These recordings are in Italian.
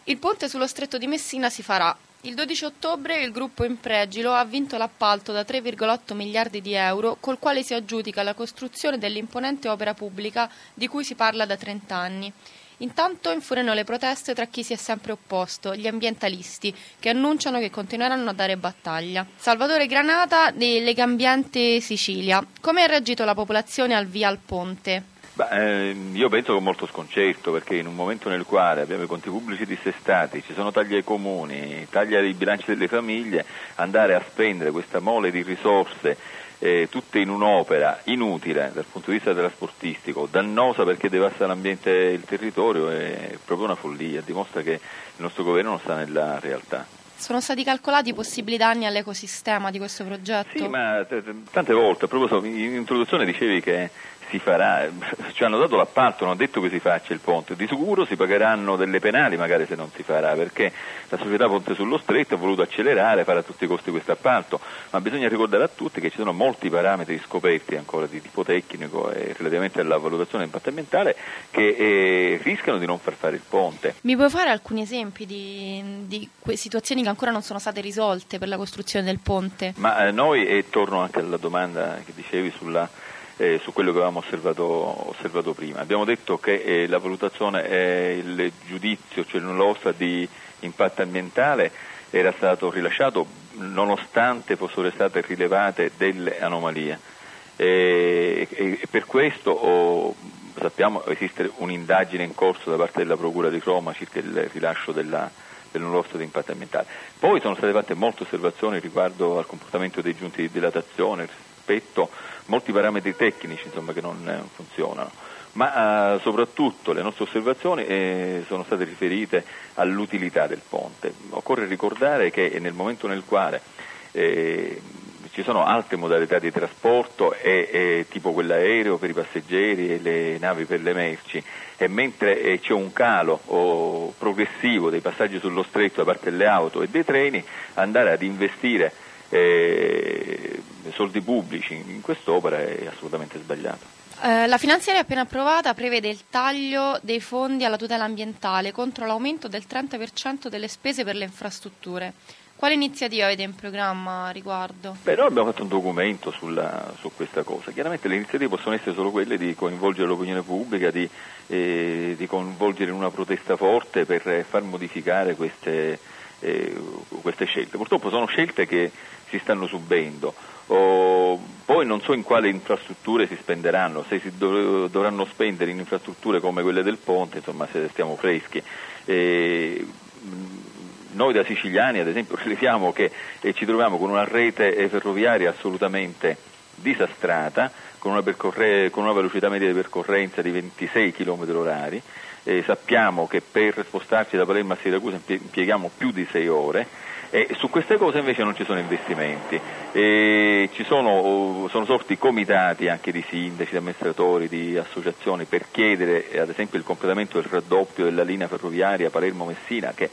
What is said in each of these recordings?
Il ponte sullo Stretto di Messina si farà. Il 12 ottobre il gruppo Impregilo ha vinto l'appalto da 3,8 miliardi di euro col quale si aggiudica la costruzione dell'imponente opera pubblica di cui si parla da 30 anni. Intanto infuriano le proteste tra chi si è sempre opposto, gli ambientalisti, che annunciano che continueranno a dare battaglia. Salvatore Granata di Legambiente Sicilia. Come ha reagito la popolazione al via al ponte? Io penso con molto sconcerto, perché in un momento nel quale abbiamo i conti pubblici dissestati, ci sono tagli ai comuni, tagli ai bilanci delle famiglie, andare a spendere questa mole di risorse tutte in un'opera inutile dal punto di vista trasportistico, dannosa perché devasta l'ambiente e il territorio, è proprio una follia, dimostra che il nostro governo non sta nella realtà. Sono stati calcolati i possibili danni all'ecosistema di questo progetto? Sì, ma tante volte, proprio in introduzione dicevi che si farà, ci hanno dato l'appalto, non ha detto che si faccia il ponte, di sicuro si pagheranno delle penali magari se non si farà, perché la società Ponte sullo Stretto ha voluto accelerare, fare a tutti i costi questo appalto, ma bisogna ricordare a tutti che ci sono molti parametri scoperti ancora di tipo tecnico e relativamente alla valutazione di impatto ambientale che rischiano di non far fare il ponte. Mi puoi fare alcuni esempi di situazioni che ancora non sono state risolte per la costruzione del ponte? Ma noi, e torno anche alla domanda che dicevi su quello che avevamo osservato prima. Abbiamo detto che la valutazione e il giudizio, cioè l'ostra di impatto ambientale, era stato rilasciato nonostante fossero state rilevate delle anomalie. E per questo sappiamo esiste un'indagine in corso da parte della Procura di Roma circa il rilascio dell'ostra di impatto ambientale. Poi sono state fatte molte osservazioni riguardo al comportamento dei giunti di dilatazione, rispetto molti parametri tecnici che non funzionano, ma soprattutto le nostre osservazioni sono state riferite all'utilità del ponte. Occorre ricordare che nel momento nel quale ci sono altre modalità di trasporto tipo quell'aereo per i passeggeri e le navi per le merci, e mentre c'è un calo progressivo dei passaggi sullo stretto da parte delle auto e dei treni, andare ad investire soldi pubblici in quest'opera è assolutamente sbagliato. La finanziaria appena approvata prevede il taglio dei fondi alla tutela ambientale contro l'aumento del 30% delle spese per le infrastrutture. Quali iniziative avete in programma a riguardo? Noi abbiamo fatto un documento su questa cosa. Chiaramente le iniziative possono essere solo quelle di coinvolgere l'opinione pubblica, di coinvolgere in una protesta forte per far modificare queste scelte. Purtroppo sono scelte che si stanno subendo. Poi non so in quale infrastrutture si spenderanno, se si dovranno spendere in infrastrutture come quelle del ponte, se stiamo freschi. Noi da siciliani, ad esempio, rileviamo che ci troviamo con una rete ferroviaria assolutamente disastrata, con una velocità media di percorrenza di 26 km/h. Sappiamo che per spostarci da Palermo a Siracusa impieghiamo più di 6 ore. Su queste cose invece non ci sono investimenti, sono sorti comitati anche di sindaci, di amministratori, di associazioni per chiedere ad esempio il completamento del raddoppio della linea ferroviaria Palermo-Messina, che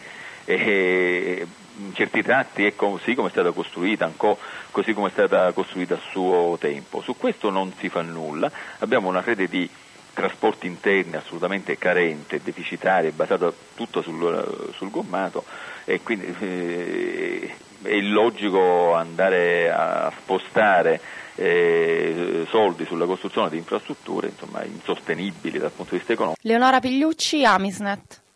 in certi tratti è così come è stata costruita, così come è stata costruita a suo tempo. Su questo non si fa nulla, abbiamo una rete di trasporti interni assolutamente carente, deficitaria, basata tutto sul gommato, e quindi è illogico andare a spostare soldi sulla costruzione di infrastrutture insostenibili dal punto di vista economico. Leonora Pigliucci, Amisnet.